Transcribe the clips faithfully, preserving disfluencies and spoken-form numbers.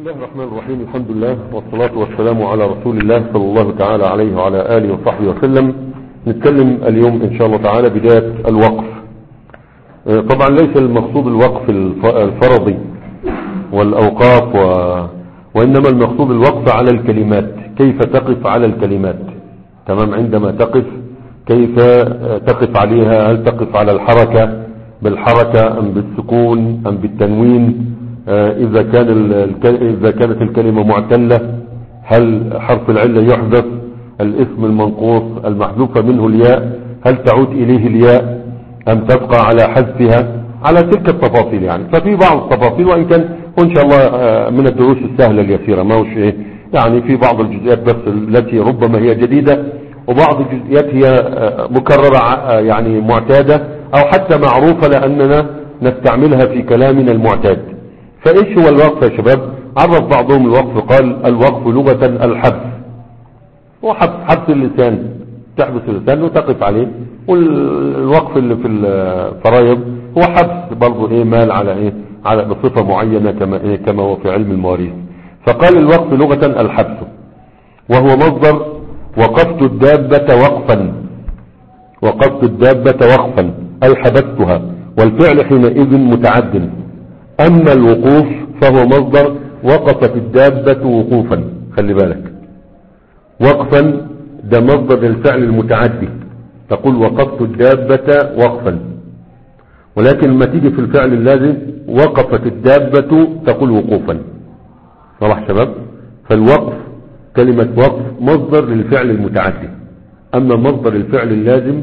الله الرحمن الرحيم. الحمد لله والصلاة والسلام على رسول الله صلى الله تعالى عليه وعلى آله وصحبه وسلم. نتكلم اليوم إن شاء الله تعالى بداية الوقف. طبعا ليس المقصود الوقف الفرضي والأوقاف و... وإنما المقصود الوقف على الكلمات، كيف تقف على الكلمات. تمام، عندما تقف كيف تقف عليها، هل تقف على الحركة بالحركة أم بالسكون أم بالتنوين؟ إذا كان إذا كانت الكلمة معتلة هل حرف العلة يحذف؟ الاسم المنقوص المحذوف منه الياء هل تعود إليه الياء أم تبقى على حذفها؟ على تلك التفاصيل يعني. ففي بعض التفاصيل، وإن كان وإن شاء الله من الدروس السهلة اليسيرة، ما هوش إيه يعني، في بعض الجزئيات بس التي ربما هي جديدة، وبعض الجزئيات هي مكررة يعني معتادة أو حتى معروفة لأننا نستعملها في كلامنا المعتاد. فإيش هو الوقف يا شباب؟ عرف بعضهم الوقف قال الوقف لغة الحبس، وحبس حبس اللسان، تحبس اللسان وتقف عليه. والوقف اللي في الفرايض هو حبس برضه ايه مال على ايه على بصفة معينة كما ايه كما هو في علم المواريث. فقال الوقف لغة الحبس، وهو مصدر وقفت الدابة وقفا، وقفت الدابة وقفا أي حبستها، والفعل حينئذ متعد. أما الوقوف فهو مصدر وقفت الدابة وقوفا. خلي بالك، وقفا ده مصدر الفعل المتعدي، تقول وقفت الدابة وقفا، ولكن لما تيجي في الفعل اللازم وقفت الدابة تقول وقوفا. صلاح شباب؟ فالوقف كلمة وقف مصدر للفعل المتعدي، أما مصدر الفعل اللازم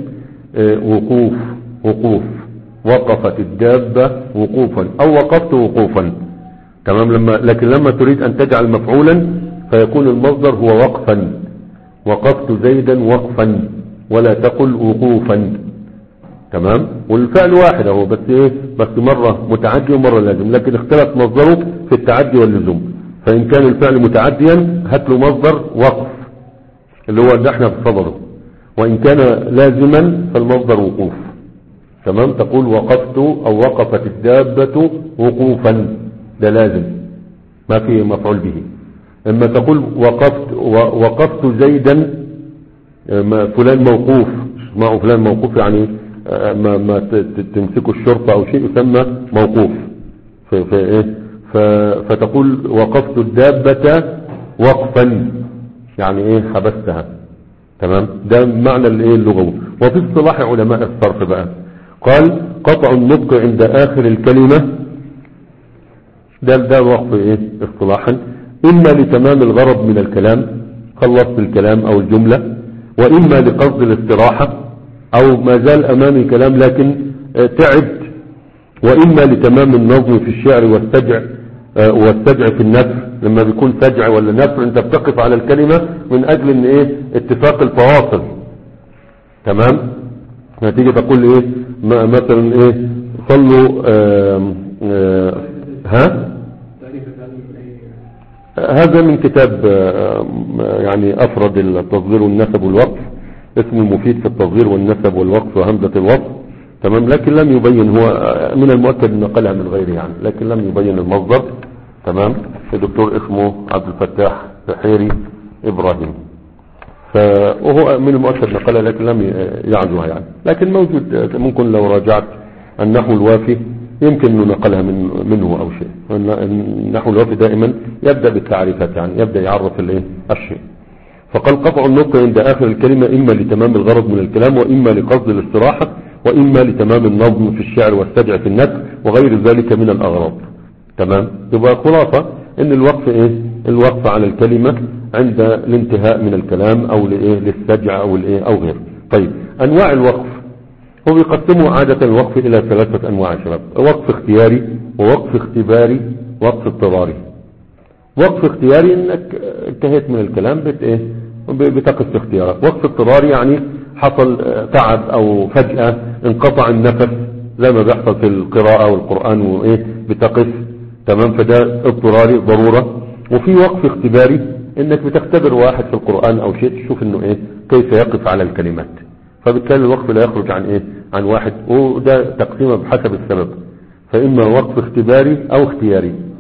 وقوف، وقوف وقفت الدابة وقوفا أو وقفت وقوفا. تمام. لما لكن لما تريد أن تجعل مفعولا فيكون المصدر هو وقفا، وقفت زيدا وقفا، ولا تقل وقوفا. تمام. والفعل واحد اهو، بس ايه بس مرة متعدي ومرة لازم، لكن اختلف مصدره في التعدي واللزوم. فإن كان الفعل متعديا هات له مصدر وقف اللي هو اللي احنا بصدره، وإن كان لازما فالمصدر وقوف. تمام. تقول وقفت أو وقفت الدابة وقوفا، ده لازم ما فيه مفعول به. اما تقول وقفت وقفت زيدا فلان موقوف، اسمعوا فلان موقوف يعني ما, ما تمسكوا الشرطة او شيء يسمى موقوف. فايه فتقول وقفت الدابة وقفا يعني ايه حبستها. تمام. ده معنى الايه اللغوي. وفي اصطلاح علماء الصرف بقى قال قطع النطق عند اخر الكلمة، ده ده وقف ايه اصطلاحا، اما لتمام الغرض من الكلام، خلصت الكلام او الجملة، واما لقصد الاستراحة او ما زال امامي كلام لكن تعبت، واما لتمام النظم في الشعر والسجع والسجع في النثر. لما بيكون سجع ولا نثر انت بتقف على الكلمة من اجل ان ايه اتفاق الفواصل. تمام. نتيجة تقول ايه مثلا ايه صلوا آآ آآ ها هذا من كتاب يعني أفرد التصغير والنسب والوقف، اسمه المفيد في التصغير والنسب والوقف وهمزة الوقف. تمام. لكن لم يبين، هو من المؤكد نقلها من غيره يعني، لكن لم يبين المصدر. تمام. الدكتور اسمه عبد الفتاح حيري إبراهيم، فهو من المؤكد نقلها لكن لم يعزوها يعني، لكن موجود. ممكن لو راجعت النحو الوافي يمكن أن نقلها من منه أو شيء. النحو الوافي دائما يبدأ بالتعريفات يعني، يبدأ يعرف الايه الشيء. فقال قطع النطق عند آخر الكلمة إما لتمام الغرض من الكلام، وإما لقصد الاستراحة، وإما لتمام النظم في الشعر والسجع في النثر وغير ذلك من الأغراض. تمام. يبقى خلاصة إن الوقف إيه الوقف على الكلمة عند الانتهاء من الكلام أو لإيه للسجع أو الإيه أو غير. طيب أنواع الوقف، هو بيقسموا عادة الوقف إلى ثلاثة أنواع يا شباب: وقف اختياري، ووقف اختباري، ووقف اضطراري. وقف اختياري انك انتهيت من الكلام بت ايه بتقف في اختيارك. وقف اضطراري يعني حصل تعب او فجأة انقطع النفس زي ما بيحصل في القراءة والقرآن وايه بتقف. تمام. فده اضطراري ضرورة. وفي وقف اختباري انك بتختبر واحد في القرآن او شيء تشوف انه ايه كيف يقف على الكلمات، فبالتالي الوقف لا يخرج عن ايه عن واحد، وده تقسيمه بحسب السبب. فإما وقف اختباري أو اختياري.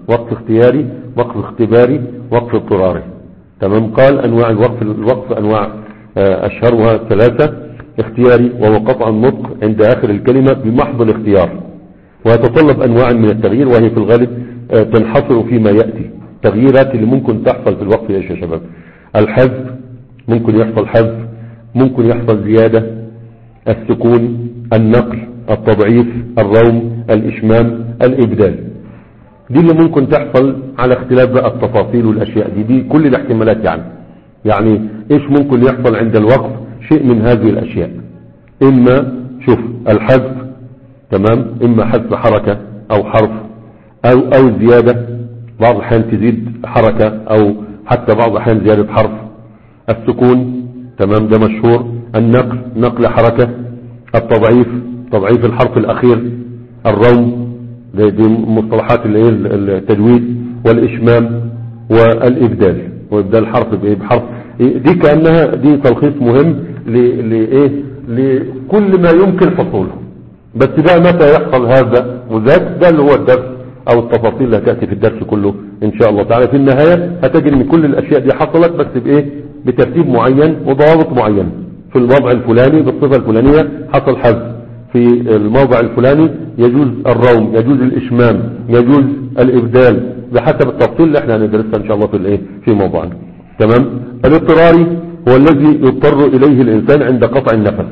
وقف اختياري، وقف اختباري، وقف اضطراري. تمام. قال انواع الوقف الوقف انواع اشهرها ثلاثة: اختياري وهو قطع النطق عند اخر الكلمة بمحض الاختيار، ويتطلب انواع من التغيير وهي في الغالب تنحصر فيما يأتي. تغييرات اللي ممكن تحصل في الوقف ايش يا شباب؟ الحذف، ممكن يحصل حذف، ممكن يحصل زيادة، السكون، النقل، التضعيف، الروم، الاشمام، الابدال. دي اللي ممكن تحصل على اختلاف بقى التفاصيل والاشياء دي دي كل الاحتمالات يعني يعني ايش ممكن يحصل عند الوقف؟ شيء من هذه الاشياء، اما شوف الحذف، تمام، اما حذف حركة او حرف او او زيادة، بعض الاحيان تزيد حركة او حتى بعض الاحيان زيادة حرف. السكون، تمام، ده مشهور. النقل، نقل حركة. التضعيف، تضعيف الحرف الاخير. الروم، دي مصطلحات التجويد. والاشمام والابدال، وابدال حرف بايه؟ بحرف. دي كأنها دي تلخيص مهم لايه؟ لكل ما يمكن حصوله. بس ده متى يحصل هذا وذاك؟ ده اللي هو الدرس او التفاصيل اللي هتأتي في الدرس كله ان شاء الله تعالى. في النهاية هتجد ان كل الاشياء دي حصلت، بس بايه؟ بترتيب معين وضوابط معين. في الوضع الفلاني بالصفة الفلانية حصل حذف، في الموضع الفلاني يجوز الروم، يجوز الاشمام، يجوز الابدال، بحسب التفصيل اللي احنا هندرسها ان شاء الله في الايه؟ في موضوعنا. تمام. الاضطراري هو الذي يضطر اليه الانسان عند قطع النفس.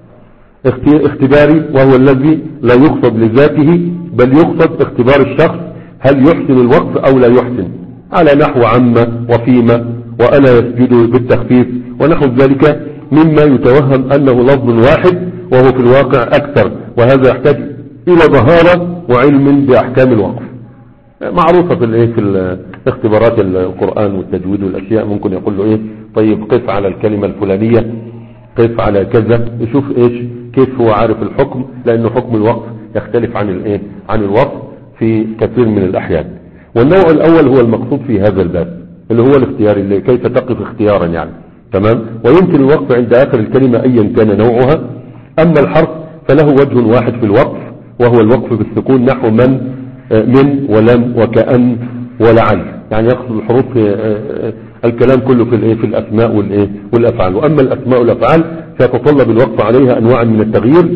اختباري وهو الذي لا يقصد لذاته بل يقصد اختبار الشخص هل يحسن الوقف او لا يحسن، على نحو عما وفيما وألا يسجد بالتخفيف ونحو ذلك مما يتوهم أنه لفظ واحد وهو في الواقع أكثر، وهذا يحتاج إلى ظهارة وعلم بأحكام الوقف. معروفة في الايه في اختبارات القرآن والتجويد والاشياء، ممكن يقول له ايه؟ طيب قف على الكلمة الفلانية، قف على كذا، يشوف ايش كيف هو عارف الحكم، لانه حكم الوقف يختلف عن الايه عن الوقف في كثير من الاحيان. والنوع الاول هو المقصود في هذا الباب اللي هو الاختيار، اللي كيف تقف اختيارا يعني. تمام. ويمكن الوقف عند اخر الكلمة ايا كان نوعها. اما الحرف فله وجه واحد في الوقف وهو الوقف بالسكون، نحو من من ولم وكأن ولعل، يعني يقصد الحروف في الكلام كله في الايه في الاسماء والايه والافعال. واما الاسماء والافعال فيتطلب الوقف عليها انواع من التغيير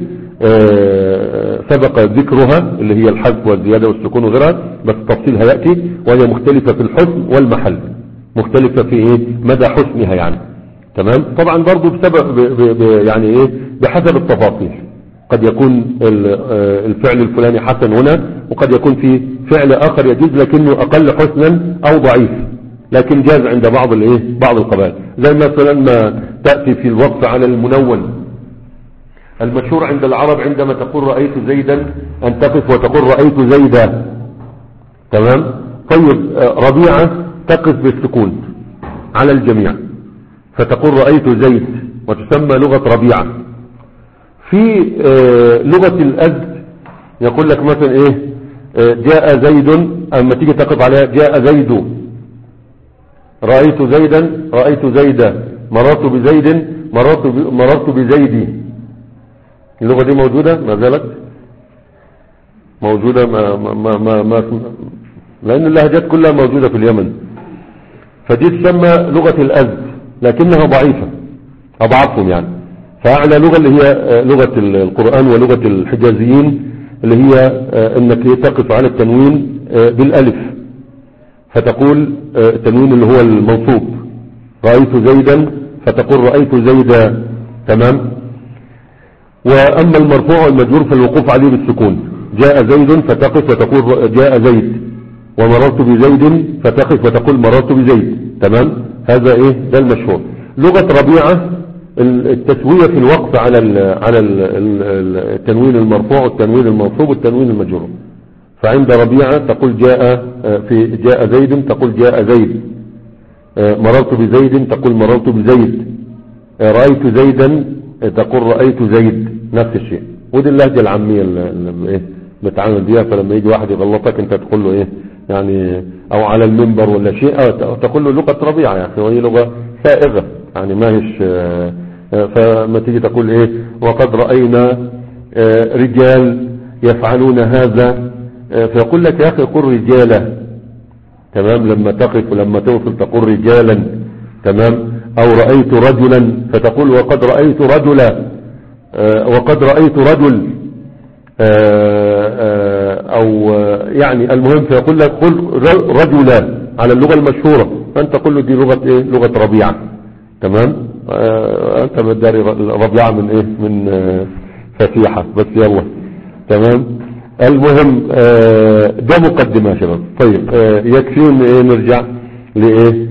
سبق ذكرها، اللي هي الحذف والزيادة والسكون وغيرها، بس تفصيلها يأتي، وهي مختلفة في الحسن والمحل، مختلفة في ايه مدى حسنها يعني. تمام. طبعا برضو بسبب ب ب يعني ايه بحسب التفاصيل، قد يكون الفعل الفلاني حسن هنا، وقد يكون في فعل اخر يجوز لكنه اقل حسنا او ضعيف، لكن جاز عند بعض الايه بعض القبائل، زي مثلا ما تأتي في الوقف على المنون المشهور عند العرب، عندما تقول رأيت زيدا ان تقف وتقول رأيت زيدا. تمام. طيب ربيعة تقف بالسكون على الجميع فتقول رأيت زيد، وتسمى لغة ربيعة. في لغة الأزد يقول لك مثلا ايه جاء زيد، اما تيجي تقف عليها جاء زيد، رأيت زيدا رأيت زيدا، مررت بزيد مررت مررت بزيدي. اللغة دي موجودة ما زالت موجودة ما ما ما ما لأن اللهجات كلها موجودة في اليمن، فدي تسمى لغة الأزد لكنها ضعيفة، أضعفهم يعني. فأعلى لغة اللي هي لغة القرآن ولغة الحجازيين، اللي هي انك تقف على التنوين بالالف، فتقول التنوين اللي هو المنصوب رأيت زيدا فتقول رأيت زيدا. تمام. واما المرفوع والمجرور فالوقوف عليه بالسكون، جاء زيد فتقف وتقول جاء زيد، ومررت بزيد فتقف وتقول مررت بزيد. تمام. هذا ايه ده المشهور. لغة ربيعة التسوية في الوقف على ال على ال التنوين المرفوع والتنوين المنصوب والتنوين المجرور. فعند ربيعة تقول جاء في جاء زيد تقول جاء زيد، مررت بزيد تقول مررت بزيد، رأيت زيدا تقول رأيت زيد، نفس الشيء. ودي اللهجة العامية اللي ايه بتعامل بيها. فلما يجي واحد يغلطك انت تقول له ايه يعني، او على المنبر ولا شيء تقول له لغة ربيعة يا اخي، وهي لغة سائغة يعني ما هيش. فما تيجي تقول ايه وقد رأينا رجال يفعلون هذا، فيقول لك يا اخي قل رجالة، تمام، لما تقف ولما توصل تقول رجالا، تمام، او رأيت رجلا فتقول وقد رأيت رجلا، آه وقد رأيت رجل، آه آه او آه يعني المهم فيقول لك قل رجلا على اللغة المشهورة، فانت تقول له دي لغة ايه؟ لغة ربيعة. تمام، آه انت مداري ربيعة من ايه؟ من آه فسيحة بس، يلا. تمام، المهم آه ده مقدمة يا شباب. طيب آه يكفي ان ايه نرجع لايه؟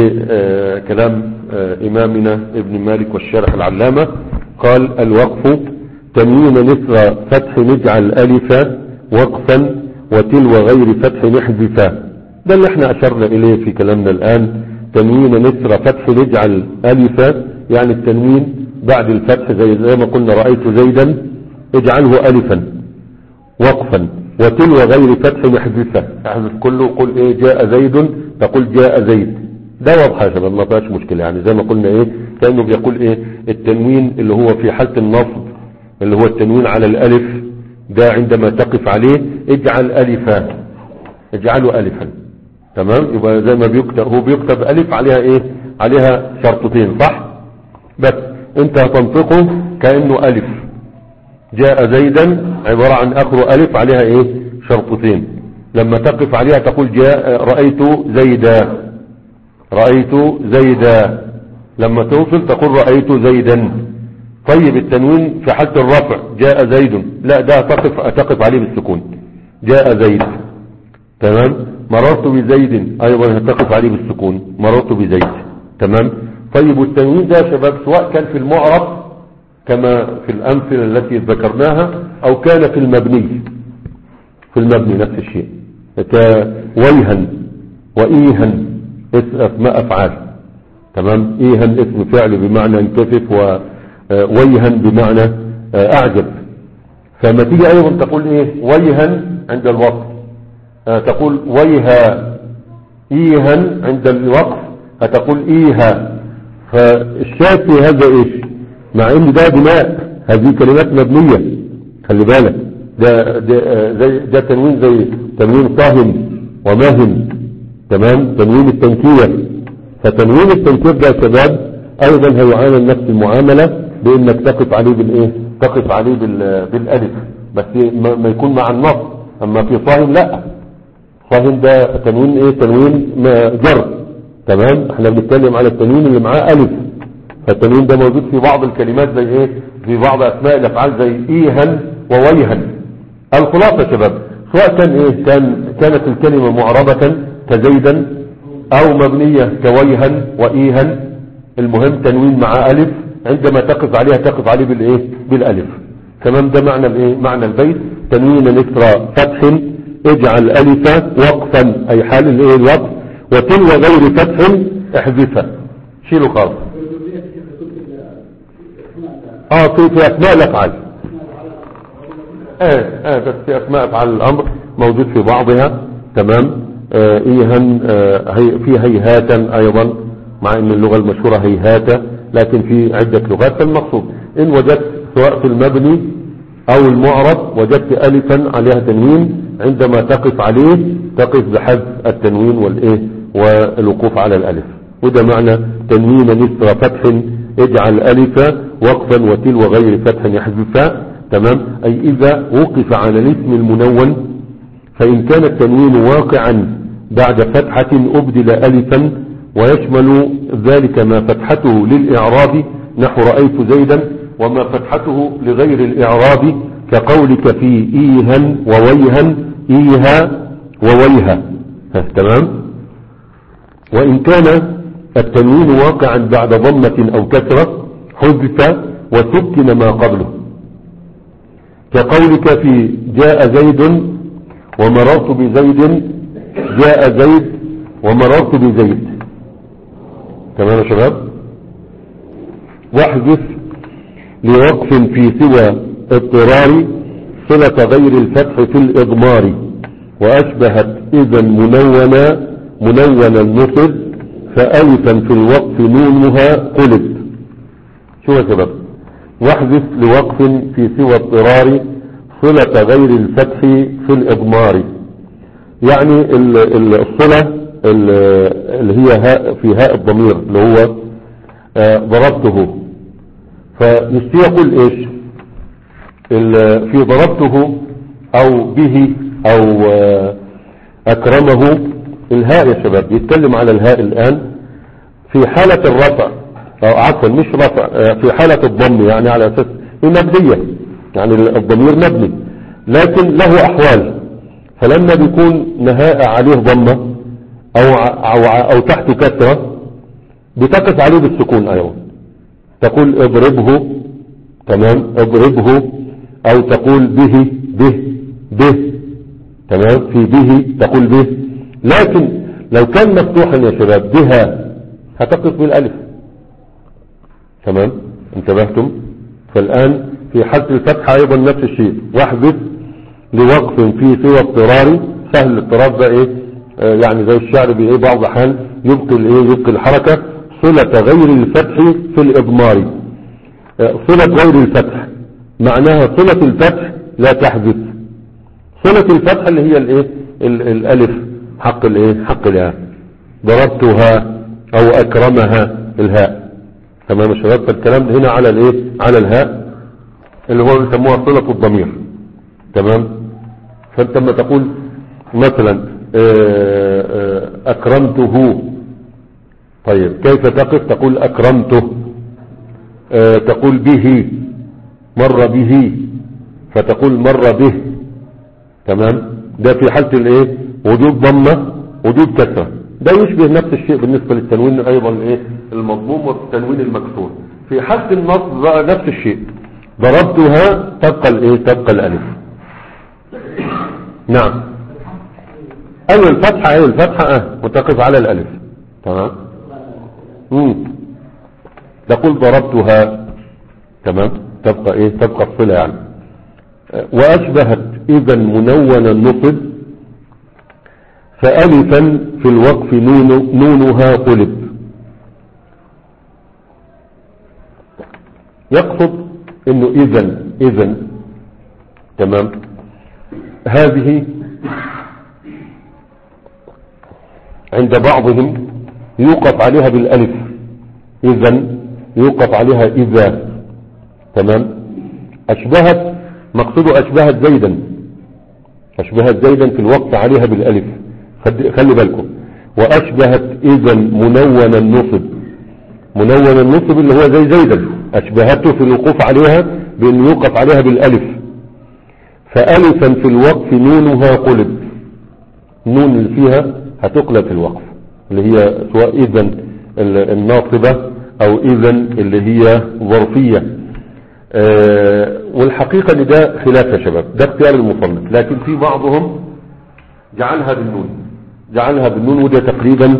لكلام آه امامنا ابن مالك والشارح العلامة. قال الوقف تنوين نثر فتح نجعل الفا وقفا وتلو غير فتح نحذفا. ده اللي احنا اشرنا اليه في كلامنا الان. تنوين نثر فتح نجعل الفا يعني التنوين بعد الفتح، زي زي ما قلنا رأيت زيدا اجعله الفا وقفا، وتلو غير فتح نحذفه، احذف كله قل ايه جاء زيد تقول جاء زيد. ده واضح يا شباب، ما فيهاش مشكله. يعني زي ما قلنا ايه كانه بيقول ايه التنوين اللي هو في حاله النصب اللي هو التنوين على الالف، ده عندما تقف عليه اجعل الفا، اجعله الفا. تمام، يبقى زي ما بيكتب هو بيكتب الف عليها ايه؟ عليها شرطتين، صح؟ بس انت هتنطقه كانه الف. جاء زيدا عبارة عن اخر الف عليها ايه؟ شرطتين. لما تقف عليها تقول جاء رأيت زيدا، رأيت زيدا. لما توصل تقول رأيت زيدا. طيب التنوين في حالة الرفع جاء زيد، لا ده تقف تقف عليه بالسكون، جاء زيد. تمام، مررت بزيد ايضا هتقف عليه بالسكون، مررت بزيد. تمام. طيب والتنوين ده يا شباب سواء كان في المعرب كما في الأمثلة التي ذكرناها أو كان في المبني، في المبني نفس الشيء، كويها وإيها اسماء أفعال. تمام، إيها اسم فعل بمعنى انكسف، وويها بمعنى أعجب. فما تيجي أيضا تقول إيه ويها عند الوقف، تقول ويها. إيها عند الوقف هتقول إيها. فالشاهد في هذا إيش؟ مع ان ده بناء، هذه كلمات مبنية، خلي بالك. ده ده زي ده تنوين زي تنوين صاهم وماهم. تمام، تنوين التنكير. فتنوين التنكير ده يا شباب ايضا هيعامل نفس المعاملة، بانك تقف عليه بالايه؟ تقف عليه بالالف، بس ما يكون مع النص. اما في صاهم لا، صاهم ده تنوين ايه؟ تنوين جر. تمام، احنا بنتكلم على التنوين اللي معاه الف. فالتنوين ده موجود في بعض الكلمات زي ايه؟ في بعض اسماء الافعال زي ايها وويها. الخلاصة يا شباب سواء كان ايه؟ كان كانت الكلمة معربة كزيدا او مبنية كويها وايها، المهم تنوين مع الف، عندما تقف عليها تقف عليه بالايه؟ بالالف. تمام، ده معنى الايه؟ معنى البيت. تنوين نكرة فتح اجعل الفا وقفا اي حال الايه؟ الوقف، وتلو غير فتح احذفها، شيله خالص. اه في في اسماء الافعال، اه اه بس في اسماء افعال الامر موجود في بعضها. تمام، آه ايها آه هي في هيهاتا ايضا، مع ان اللغة المشهورة هيهاتا، لكن في عدة لغات. فالمقصود ان وجدت سواء في المبني او المعرب وجدت الفا عليها تنوين، عندما تقف عليه تقف بحذف التنوين والايه؟ والوقوف على الالف. وده معنى تنوين نثر فتح اجعل الفا وقفا وتلو غير فتح يحذفا. تمام، اي اذا وقف على الاسم المنون، فان كان التنوين واقعا بعد فتحة ابدل الفا، ويشمل ذلك ما فتحته للاعراب نحو رأيت زيدا، وما فتحته لغير الاعراب كقولك في ايها وويها، ايها وويها. تمام. وان كان التنوين واقعا بعد ضمة او كسرة حذف وسكن ما قبله، كقولك في جاء زيد ومررت بزيد، جاء زيد ومررت بزيد. تمام يا شباب. واحذف لوقف في سوى اضطرار صلة غير الفتح في الإضمار، وأشبهت إذا منونا منونا النصب، فألفا في الوقف نونها قلب. شو يا شباب؟ واحذف لوقف في سوى اضطرار صلة غير الفتح في الإضمار. يعني الصلة اللي هي هاء في هاء الضمير اللي هو آه ضربته، فيستطيع يقول ايش في ضربته او به او آه اكرمه. الهاء يا شباب يتكلم على الهاء الان في حالة الرفع، او عفوا مش رفع، آه في حالة الضم، يعني على اساس مبنية، يعني الضمير مبني لكن له احوال. فلما بيكون نهاء عليه ضمة او او, أو تحت كسرة بتقف عليه بالسكون ايضا، تقول اضربه، تمام، اضربه، او تقول به به به، تمام، في به تقول به. لكن لو كان مفتوحا يا شباب بها هتقف بالالف، تمام، انتبهتم؟ فالان في حالة الفتحة ايضا نفس الشيء، واحدث لوقف في سوى اضطراري. سهل الاضطرار ده ايه؟ آه يعني زي الشعر بايه بعض الاحيان يبقي الايه يبقي الحركة صلة غير الفتح في الاضمار. آه صلة غير الفتح معناها صلة الفتح لا تحدث، صلة الفتح اللي هي الايه الالف حق الايه حق الهاء. ضربتها او اكرمها الهاء، تمام يا شباب؟ فالكلام هنا على الايه على الهاء اللي هو بيسموها صلة الضمير، تمام. فانت لما تقول مثلا اكرمته، طيب كيف تقف؟ تقول اكرمته، تقول به، مر به، فتقول مر به، تمام. ده في حالة الايه وجود ضمة وجود كسرة. ده يشبه نفس الشيء بالنسبة للتنوين ايضا الايه المضموم والتنوين المكسور. في حالة النصب بقى نفس الشيء، ضربتها تبقى الايه تبقى الالف. نعم، اول الفتحة اول الفتحة اه وتقف على الالف، تمام. امم تقول ضربتها، تمام، تبقى ايه تبقى الصلة يعني. واشبهت اذا منونا النصب فالفا في الوقف نون نونها قلب. يقصد انه اذا اذا تمام هذه عند بعضهم يوقف عليها بالالف، اذا يوقف عليها اذا، تمام. اشبهت مقصوده اشبهت زيدا، اشبهت زيدا في الوقف عليها بالالف، خلي بالكم. واشبهت اذا منون النصب، منون النصب اللي هو زي زيدا اشبهته في الوقوف عليها بان يوقف عليها بالالف. فالفا في الوقف نونها قلب، النون اللي فيها هتقلب في الوقف اللي هي سواء اذا الناصبة او اذا اللي هي ظرفية. أه والحقيقة ان ده خلاف يا شباب، ده اختيار المصنف، لكن في بعضهم جعلها بالنون، جعلها بالنون، وده تقريبا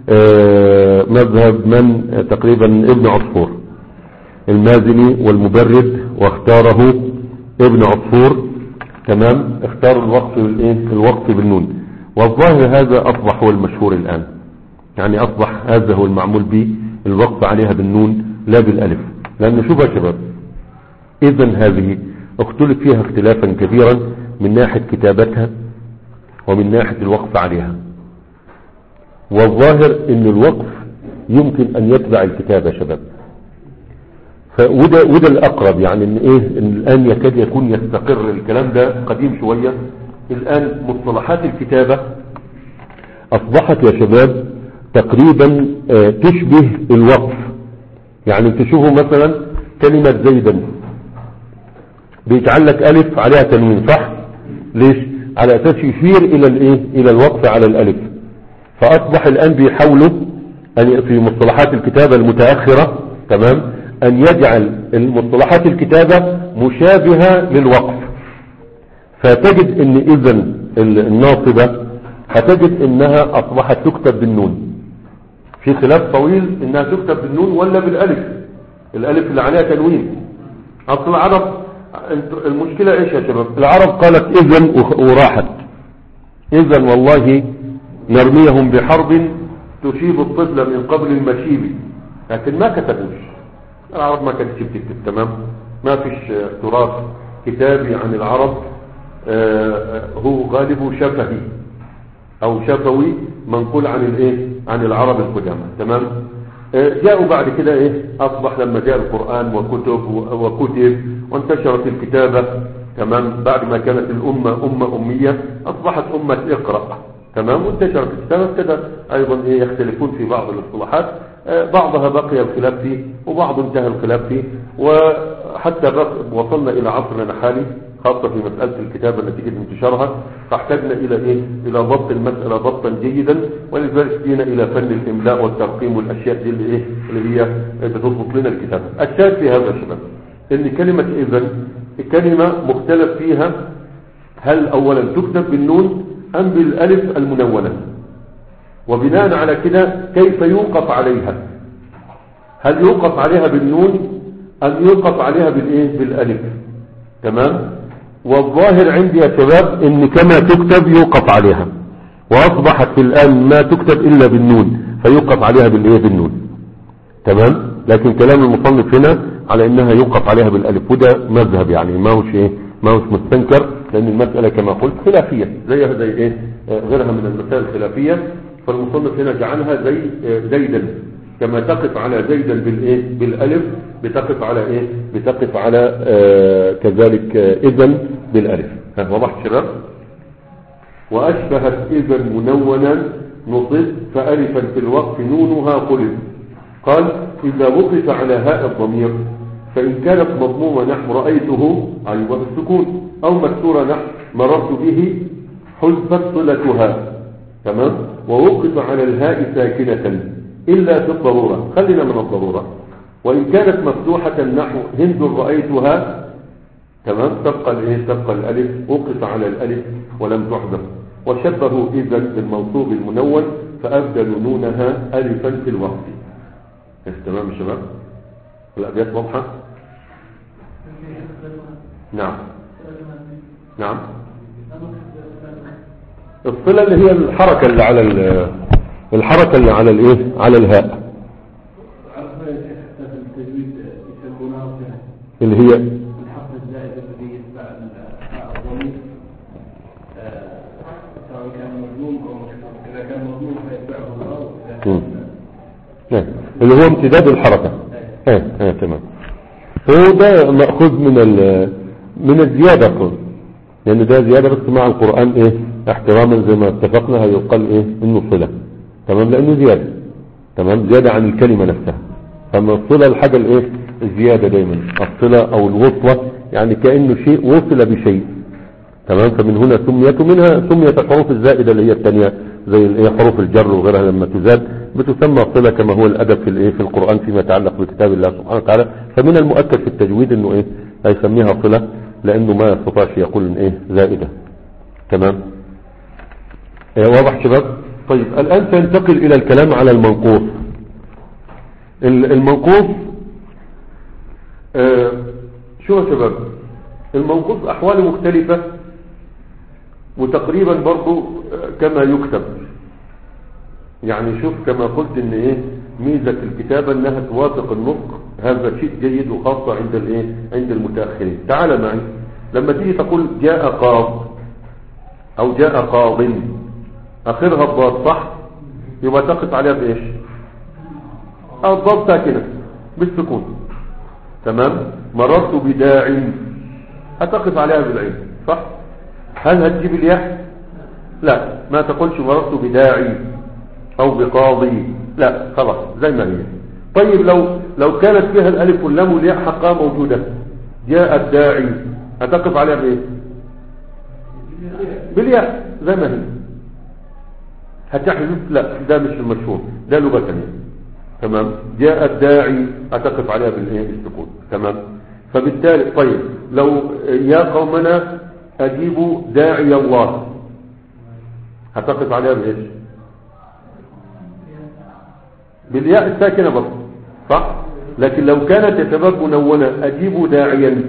أه مذهب من تقريبا ابن عصفور المازني والمبرد، واختاره ابن عصفور، تمام. اختاروا الوقف بالايه الوقف بالنون، والظاهر هذا اصبح هو المشهور الان، يعني اصبح هذا هو المعمول به، الوقف عليها بالنون لا بالالف. لان شوف يا شباب، اذا هذه اختلف فيها اختلافا كبيرا من ناحية كتابتها ومن ناحية الوقف عليها. والظاهر ان الوقف يمكن ان يتبع الكتابة يا شباب، فوده وده الاقرب، يعني ان ايه إن الان يكاد يكون يستقر الكلام ده قديم شوية. الان مصطلحات الكتابة اصبحت يا شباب تقريبا اه تشبه الوقف. يعني تشوفوا مثلا كلمة زيدا بيجعل لك الف عليها تنوين، صح؟ ليش؟ على اساس يشير الى الايه الى الوقف على الالف. فاصبح الان بيحاولوا ان في مصطلحات الكتابة المتأخرة، تمام، ان يجعل المصطلحات الكتابة مشابهة للوقف. فتجد ان اذا الناصبة هتجد انها اصبحت تكتب بالنون، في خلاف طويل انها تكتب بالنون ولا بالالف، الالف اللي عليها تنوين. اصل العرب المشكلة ايش يا شباب؟ العرب قالت اذن وراحت، اذن والله نرميهم بحرب تشيب الطفل من قبل المشيب، لكن ما كتبوش. العرب ما كانت بتكتب، تمام، ما فيش تراث كتابي عن العرب. آه هو غالبه شفهي، او شفوي منقول عن الايه عن العرب القدامى. تمام. جاءوا بعد كده ايه اصبح لما جاء القرآن وكتب وكتب وانتشرت الكتابة. تمام. بعد ما كانت الامة امة امية اصبحت امة اقرأ. تمام. وانتشرت الكتابة ابتدى ايضا ايه يختلفون في بعض الاصطلاحات، بعضها بقي الخلاف فيه وبعض انتهى الخلاف فيه، وحتى وصلنا الى عصرنا الحالي خاصة في مسألة الكتابة نتيجة انتشارها، فاحتاجنا إلى إيه؟ إلى ضبط المسألة ضبطا جيدا، ولذلك جينا إلى فن الإملاء والترقيم والأشياء دي اللي إيه؟ اللي هي بتضبط لنا الكتابة. الشاهد في هذا الشباب إن كلمة إذن كلمة مختلف فيها، هل أولا تكتب بالنون أم بالألف المنونة، وبناء على كده كيف يوقف عليها؟ هل يوقف عليها بالنون أم يوقف عليها بالإيه؟ بالألف. تمام. والظاهر عندي يا شباب ان كما تكتب يوقف عليها، واصبحت في الان ما تكتب الا بالنون فيوقف عليها بالايه بالنون. تمام. لكن كلام المصنف هنا على انها يوقف عليها بالالف، وده مذهب يعني ما هوش ايه ما هوش مستنكر، لان المسألة كما قلت خلافية زيها زي ايه غيرها من المسائل الخلافية. فالمصنف هنا جعلها زي زيدا، كما تقف على زيدا بالايه بالالف بتقف على ايه بتقف على آه كذلك آه اذن بالالف. ها وضحت شباب؟ واشبهت اذن منونا نصب فالفا في الوقف نونها قلب. قال اذا وقف على هاء الضمير فان كانت مضمومه نحو رايته ايوه بالسكون، او مكسوره نحو مررت به حذفت صلتها. تمام. ووقف على الهاء ساكنه إلا في الضرورة، خلينا من الضرورة. وإن كانت مفتوحة نحو هند رأيتها، تمام، تبقى الايه تبقى الألف، وقف على الألف ولم تحذف. وشبهوا إذن بالموصوب المنون فأبدلوا نونها ألفا في الوقت. تمام يا شباب؟ الأبيات واضحة؟ نعم نعم. الصلة اللي هي الحركة اللي على الحركة اللي على الايه على الهاء اللي هي الحرف الزائد الذي يتبع الهاء الضمير، سواء كان مضموم او مكسور. اذا كان مضموم فيتبعه الواو، نعم اللي هو امتداد الحركة. اه اه تمام. هو ده مأخوذ من من الزيادة كله، لان يعني ده زيادة بس مع القرآن ايه احتراما زي ما اتفقنا هيقال ايه انه صلة. تمام. لانه زيادة. تمام. زيادة عن الكلمة نفسها. فما الصلة الحاجة الايه الزيادة دايما الصلة او الوصلة، يعني كأنه شيء وصل بشيء. تمام. فمن هنا سميت، ومنها سميت الحروف الزائدة اللي هي الثانية زي الايه حروف الجر وغيرها لما تزاد بتسمى صلة، كما هو الادب في الايه في القرآن فيما يتعلق بكتاب الله سبحانه وتعالى. فمن المؤكد في التجويد انه ايه هيسميها صلة، لانه ما يستطيعش يقول ان ايه زائدة. تمام. إيه واضح شباب؟ طيب الآن سننتقل إلى الكلام على المنقوص. المنقوص آه شو يا شباب؟ المنقوص أحواله مختلفة، وتقريبا برضو كما يكتب. يعني شوف كما قلت ان ايه ميزة الكتابة انها توافق النطق، هذا شيء جيد وخاصة عند الايه عند المتأخرين. تعال معي لما تيجي تقول جاء قاض او جاء قاض اخرها الضاد صح، يبقى تقف عليها بايش؟ الضاد ساكنه بالسكون. تمام. مررت بداعي هتقف عليها بالعين صح. هل هتجيب الياء؟ لا، ما تقولش مررت بداعي او بقاضي، لا خلاص زي ما هي. طيب لو لو كانت فيها الالف واللام والياء حقها موجوده، جاء الداعي هتقف عليها بايه؟ بالياء زي ما هي. هتحذف؟ لا، ده مش المشهور، ده لغة ثانية. تمام. جاء الداعي هتقف عليها بالايه بالسكون. تمام. فبالتالي طيب لو يا قومنا اجيبوا داعي الله هتقف عليها بايش؟ بالياء الساكنه برضه صح. لكن لو كانت يا شباب منونه اجيبوا داعيا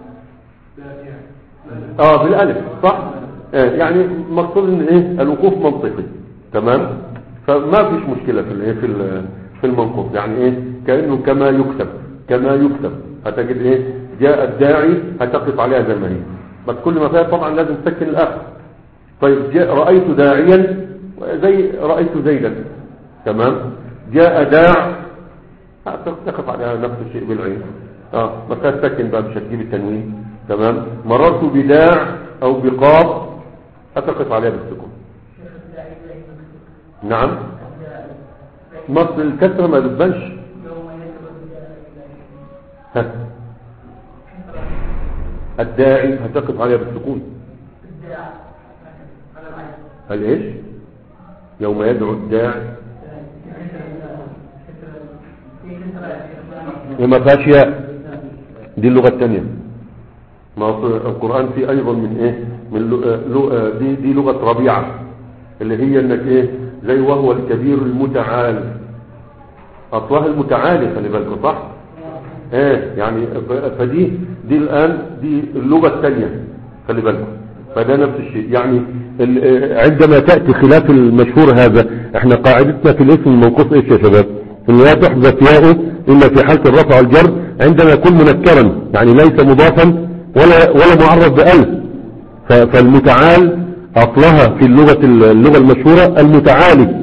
اه بالالف صح. آه يعني مقصود ان ايه الوقوف منطقي. تمام. فما فيش مشكلة في الايه في في المنقوص، يعني ايه كأنه كما يكتب كما يكتب هتجد ايه جاء الداعي هتقف عليها زي ما هي، بس كل ما فيها طبعا لازم تسكن الاخر. طيب جاء رأيت داعيا زي رأيت زيدا، تمام. جاء داع تقف على نفس الشيء بالعين، اه مثلا سكن بقى مش هتجيب التنوين، تمام. مررت بداع او بقاف هتقف عليها بالسكون. نعم، مصر الكسرة ما بتبانش. الداعي هتقف عليها بالسكون. هل ايش؟ يوم يدعو الداعي ما فيهاش ياء، دي اللغة الثانية. ما القرآن فيه ايضا من ايه، من لغة دي, دي لغة ربيعة اللي هي انك ايه زي وهو الكبير المتعال، اصلها المتعالي خلي بالكم صح. ايه يعني فدي دي الان دي اللغة الثانية خلي بالكم، فده نفس الشيء. يعني عندما تأتي خلاف المشهور هذا، احنا قاعدتنا في الاسم المنقوص ايش يا شباب؟ ان لا تحذف ياءه الا في حالة الرفع والجر عندما يكون منكرا، يعني ليس مضافا ولا ولا معرف بألف. فالمتعال اصلها في اللغة اللغة المشهورة المتعالي،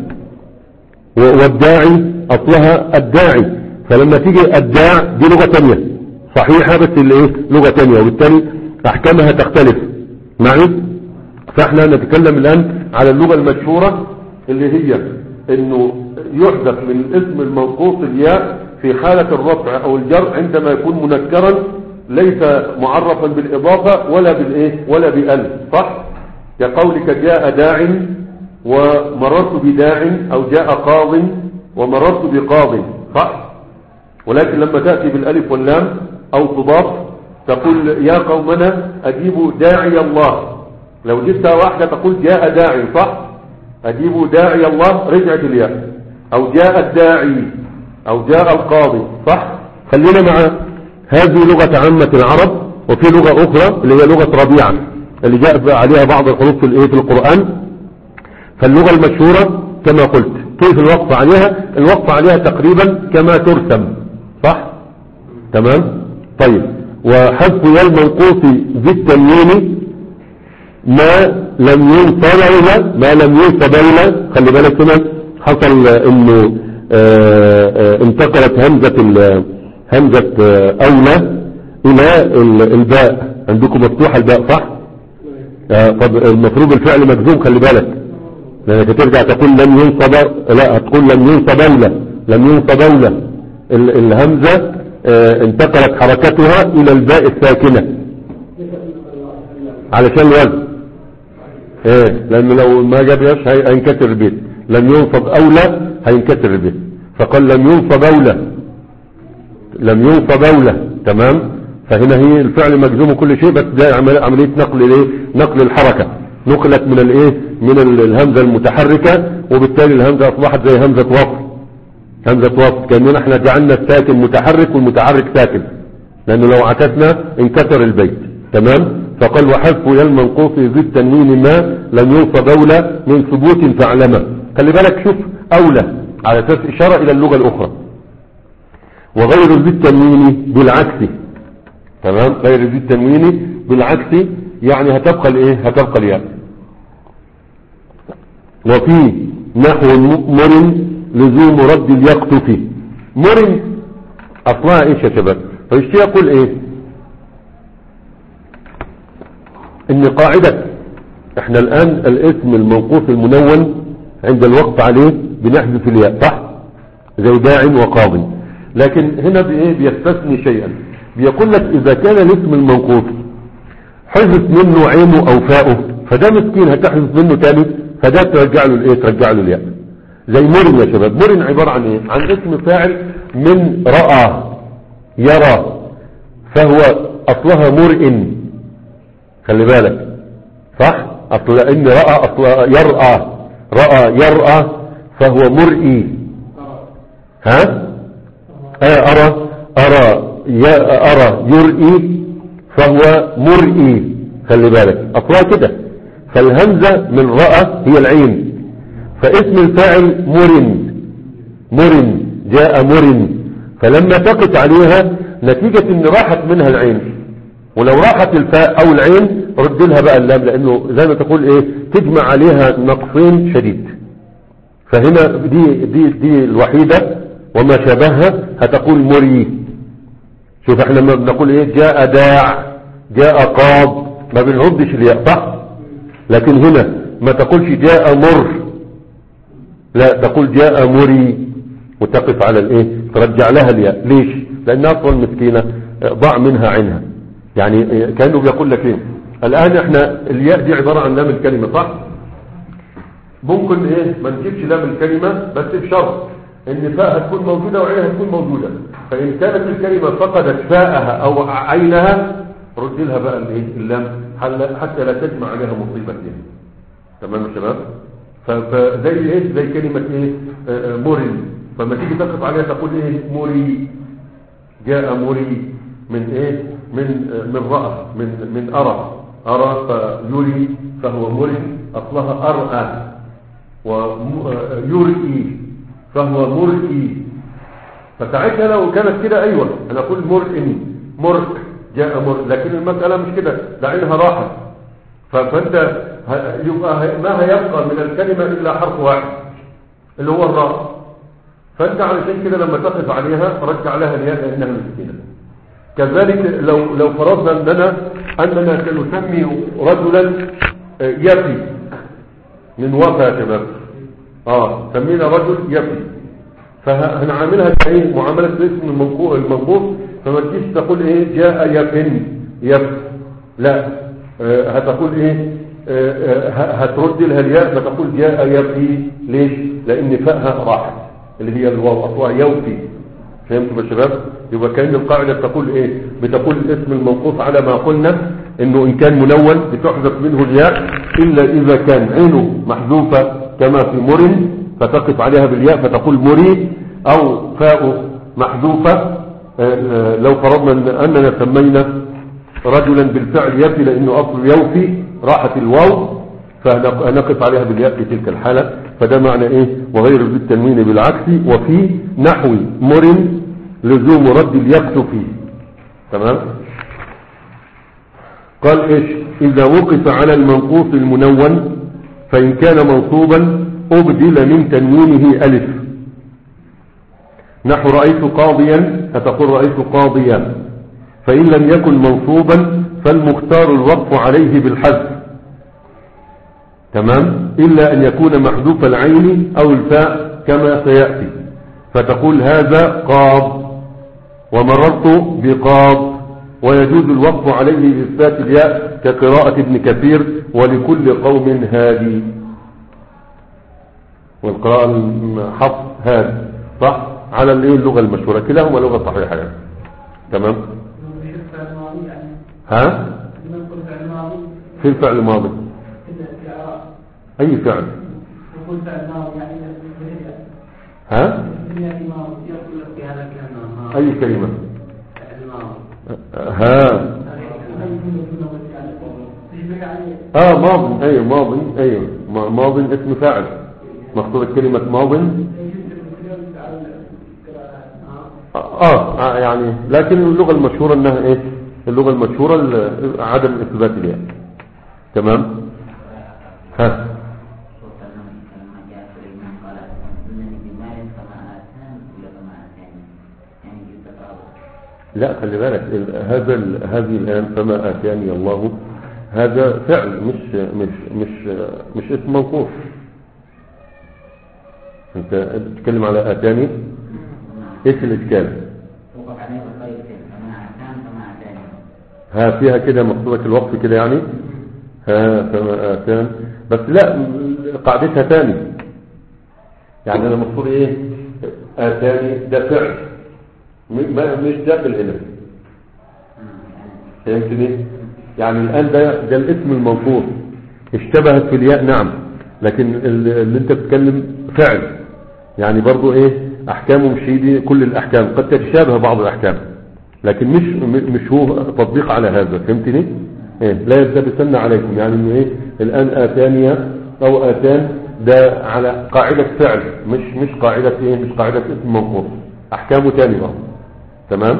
والداعي اصلها الداعي. فلما تيجي الداع دي لغة تانية صحيحة، بس اللي ايه لغة تانية، وبالتالي احكامها تختلف معي. فاحنا نتكلم الان على اللغة المشهورة اللي هي انه يحذف من الاسم المنقوص الياء في حالة الرفع او الجر عندما يكون منكرا ليس معرفا بالاضافة ولا بالايه ولا بألف، صح؟ كقولك جاء داع ومررت بداع، او جاء قاض ومررت بقاض، صح؟ ولكن لما تأتي بالالف واللام او تضاف تقول يا قومنا اجيبوا داعي الله. لو جبتها واحدة تقول جاء داعي، صح؟ اجيبوا داعي الله رجعت الياء، او جاء الداعي او جاء القاضي، صح؟ خلينا مع هذه لغة عامة العرب، وفي لغة اخرى اللي هي لغة ربيعة اللي جاء عليها بعض الحروف في الايه في القرآن. فاللغة المشهورة كما قلت كيف الوقف عليها؟ الوقف عليها تقريبا كما ترسم، صح؟ تمام. طيب، وحذف يا المنقوص بالتنوين ما لم ينصب إلى ما لم ينصب إلى. خلي بالك هنا حصل انه آآ آآ انتقلت همزة همزة أولى إلى الباء، عندكم مفتوحة الباء صح؟ طب المفروض الفعل مجزوم، خلي بالك لأنك ترجع تقول لم ينصب، لا هتقول لم ينصب أولى، لم ينصب أولى. الهمزة انتقلت حركتها إلى الباء الساكنة علشان الوزن، ايه لأنه لو ما جابهاش هينكسر البيت. لم ينصب أولى هينكسر البيت، فقال لم ينصب أولى، لم ينصب أولى، تمام. فهنا هي الفعل مجزوم كل شيء، بس ده عملية نقل الايه نقل الحركة، نقلت من الايه من الهمزة المتحركة، وبالتالي الهمزة اصبحت زي همزة وصل، همزة وصل كأننا احنا جعلنا الساكن متحرك والمتحرك ساكن، لانه لو عكسنا انكسر البيت، تمام. فقال وحذف يا المنقوص ذي التنوين ما لم ينصب أولى من ثبوت فاعلمه. خلي بالك شوف أولى على اساس اشارة الى اللغة الاخرى، وغير ذي التنوين بالعكس، تمام. غير ذي التنوين بالعكس يعني هتبقى الايه هتبقى الياء. وفي نحو مر لزوم رد اليقطف. مر اصلها ايش يا شباب؟ فيشتي يقول ايه ان قاعدة احنا الان الاسم المنقوص المنون عند الوقف عليه بنحذف الياء، صح؟ زي داع وقاضي. لكن هنا بايه بيستثني شيئا، بيقول لك اذا كان الاسم المنقوص حذف منه عينه او فاؤه فده مسكين هتحذف منه تاني، فده ترجع له الايه ترجع له الياء. زي مرن يا شباب، مرن عبارة عن ايه؟ عن اسم فاعل من رأى يرى، فهو اصلها مرئن، خلي بالك صح؟ اصل ان رأى اصلها يرأى، رأى يرأى فهو مرئي. ها آه ارى ارى أرى يرئي فهو مرئي، خلي بالك أصلها كده. فالهمزة من رأى هي العين، فاسم الفاعل مرن، مرن جاء مرن، فلما تقت عليها نتيجة ان راحت منها العين، ولو راحت الفاء او العين رد لها بقى اللام، لانه زي ما تقول ايه تجمع عليها نقصين شديد، فهنا دي دي دي الوحيدة وما شابهها هتقول مري. شوف احنا لما بنقول ايه جاء داع جاء قاض ما بنعدش الياء صح، لكن هنا ما تقولش جاء مر، لا تقول جاء مري وتقف على الايه ترجع لها الياء. ليش؟ لان اصلا مسكينة ضاع منها عينها، يعني كأنه بيقول لك ايه الان احنا الياء دي عبارة عن لام الكلمة صح، ممكن ايه ما نجيبش لام الكلمة بس بشرط ان فاءها تكون موجودة وعينها تكون موجودة، فان كانت الكلمة فقدت فاءها او عينها رد لها بقى الايه اللام حتى لا تجمع عليها مصيبة دي. تمام يا شباب؟ فزي ايه زي كلمة ايه آه مري، فما تيجي تقف عليها تقول ايه مري، جاء مري من ايه من آه من رأى من من أرى أرى فيري فهو مري أصلها أرأى، ويرئي فهو مرئي. فساعتها لو كانت كده ايوه انا اقول مرئي مرئ جاء مر، لكن المسألة مش كده، ده عينها راحت، فانت يبقى ما هيبقى من الكلمة الا حرف واحد اللي هو الراء، فانت علشان كده لما تقف عليها رجع لها الياء لانها مسكينة. كذلك لو لو فرضنا اننا اننا سنسمي رجلا يفي من وفى يا شباب، اه سمينا رجل يفي، فهنعاملها ايه معاملة اسم المنقوص، فما تجيش تقول ايه جاء يفن يف، لا آه هتقول ايه آه هترد لها الياء فتقول جاء يفي. ليش؟ لان فاءها راحت اللي هي الواو اصلها يوفي. فهمتوا يا شباب؟ يبقى كان القاعدة بتقول ايه بتقول اسم المنقوص على ما قلنا انه ان كان منون بتحذف منه الياء الا اذا كان عينه محذوفة كما في مر فتقف عليها بالياء فتقول مري، او فاء محذوفة لو فرضنا اننا سمينا رجلا بالفعل يفي لانه اصل يوفي راحت الواو فنقف عليها بالياء في تلك الحالة. فده معنى ايه وغير بالتنوين بالعكس. وفي نحو مر لزوم رد الياء فيه. تمام. قال ايش اذا وقف على المنقوص المنون فان كان منصوبا ابدل من تنوينه الف، نحو رأيت قاضيا فتقول رأيت قاضيا، فإن لم يكن منصوبا فالمختار الوقف عليه بالحذف. تمام. إلا أن يكون محذوف العين أو الفاء كما سيأتي، فتقول هذا قاض ومررت بقاض، ويجوز الوقف عليه بإثبات الياء كقراءة ابن كثير ولكل قوم هادي، والقراءة حفظ هادي صح على اللغة المشهورة، كلاهما لغة صحيحة يعني. تمام. ها في الفعل الماضي اي فعل ها اي كلمة ها اه ماضي ايوه ماضي ايوه ماضي اسم فاعل مقصود كلمة ماضي اه يعني لكن اللغة المشهورة انها ايه اللغة المشهورة عدم اثبات الياء. تمام. ها لا خلي بالك هذا هذه الآن فما آتاني الله هذا فعل مش مش مش مش اسم منقوص. انت تتكلم على آتاني ايش الاشكال؟ ها فيها كده مقصودك الوقف كده يعني ها فما آتان، بس لا قاعدتها تاني يعني انا مقصود ايه آتاني ده فعل مش داخل هنا. فهمتني؟ يعني الآن ده ده الاسم المنقوص اشتبهت في الياء نعم، لكن اللي انت بتتكلم فعل يعني برضو ايه احكامه مش هي كل الاحكام، قد تتشابه بعض الاحكام لكن مش مش هو تطبيق على هذا. فهمتني؟ ايه لا يلتبسن عليكم يعني انه ايه الان اتانيا او اتان ده على قاعدة فعل مش مش قاعدة ايه مش قاعدة اسم منقوص، احكامه تاني بقى. تمام.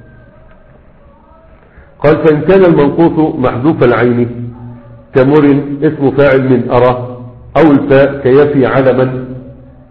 قال فإن كان المنقوص محذوف العين كمر اسم فاعل من أرى، أو الفاء كيفي علما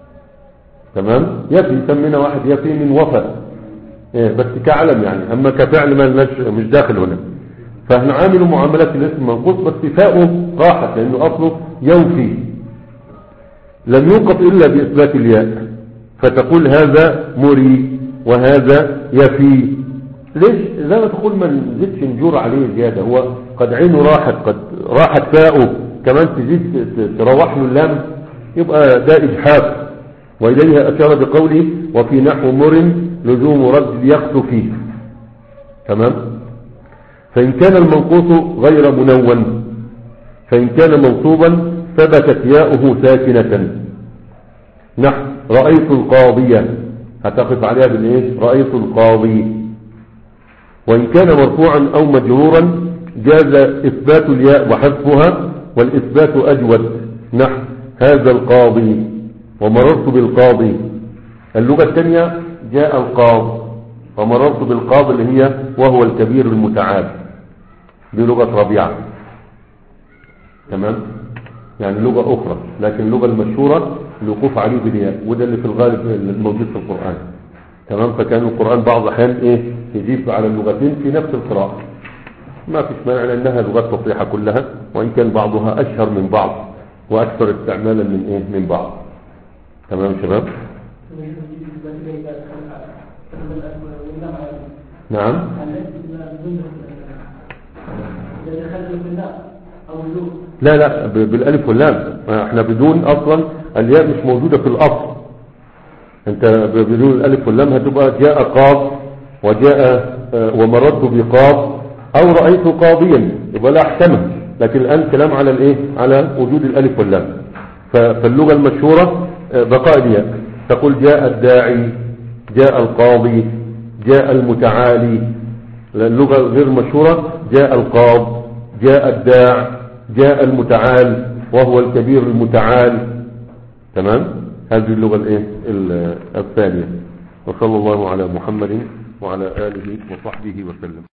تمام. يفي يسمينا واحد يفي من وفى إيه بس كعلم يعني، اما كفعل ما لناش مش داخل هنا. فاحنا عاملوا معاملات الاسم المنقوص بس فاؤه راحت لانه اصله يوفي، لم يوقف الا باثبات الياء، فتقول هذا مري وهذا يفي. ليش؟ زي ما تقول ما نزيدش نجور عليه زياده، هو قد عينه راحت، قد راحت فاؤه كمان تزيد تروح له اللام، يبقى ده اجحاف. واليها اشار بقوله وفي نحو مر لزوم رد يقص فيه. تمام. فإن كان المنقوص غير منون، فإن كان منصوبا ثبتت ياؤه ساكنة. نحو رأيت القاضية، هتقف عليها بالايه؟ رأيت القاضي. وإن كان مرفوعا أو مجرورا جاز إثبات الياء وحذفها، والإثبات أجود. نحو هذا القاضي ومررت بالقاضي. اللغة الثانية جاء القاض ومررت بالقاضي اللي هي وهو الكبير المتعال، دي لغة ربيعة. تمام. يعني لغة أخرى، لكن اللغة المشهورة الوقوف عليه بالياء، وده اللي في الغالب الموجود في القرآن. تمام. فكان القرآن بعض الأحيان إيه يجيب على اللغتين في نفس القراءة، ما فيش مانع لأنها لغات فصيحة كلها، وإن كان بعضها أشهر من بعض وأكثر استعمالا من إيه من بعض. تمام شباب. نعم. لا لا بالالف واللام، احنا بدون اصلا الياء مش موجودة في الاصل. انت بدون الالف واللام هتبقى جاء قاض وجاء ومررت بقاض او رأيت قاضيا، يبقى لا احتمل. لكن الان كلام على الايه على وجود الالف واللام. فاللغة المشهورة بقاء الياء، تقول جاء الداعي، جاء القاضي، جاء المتعالي. اللغة غير المشهورة جاء القاض، جاء الداع، جاء المتعال وهو الكبير المتعال. تمام. هذه اللغة الايه الثانية. وصلى الله على محمد وعلى آله وصحبه وسلم.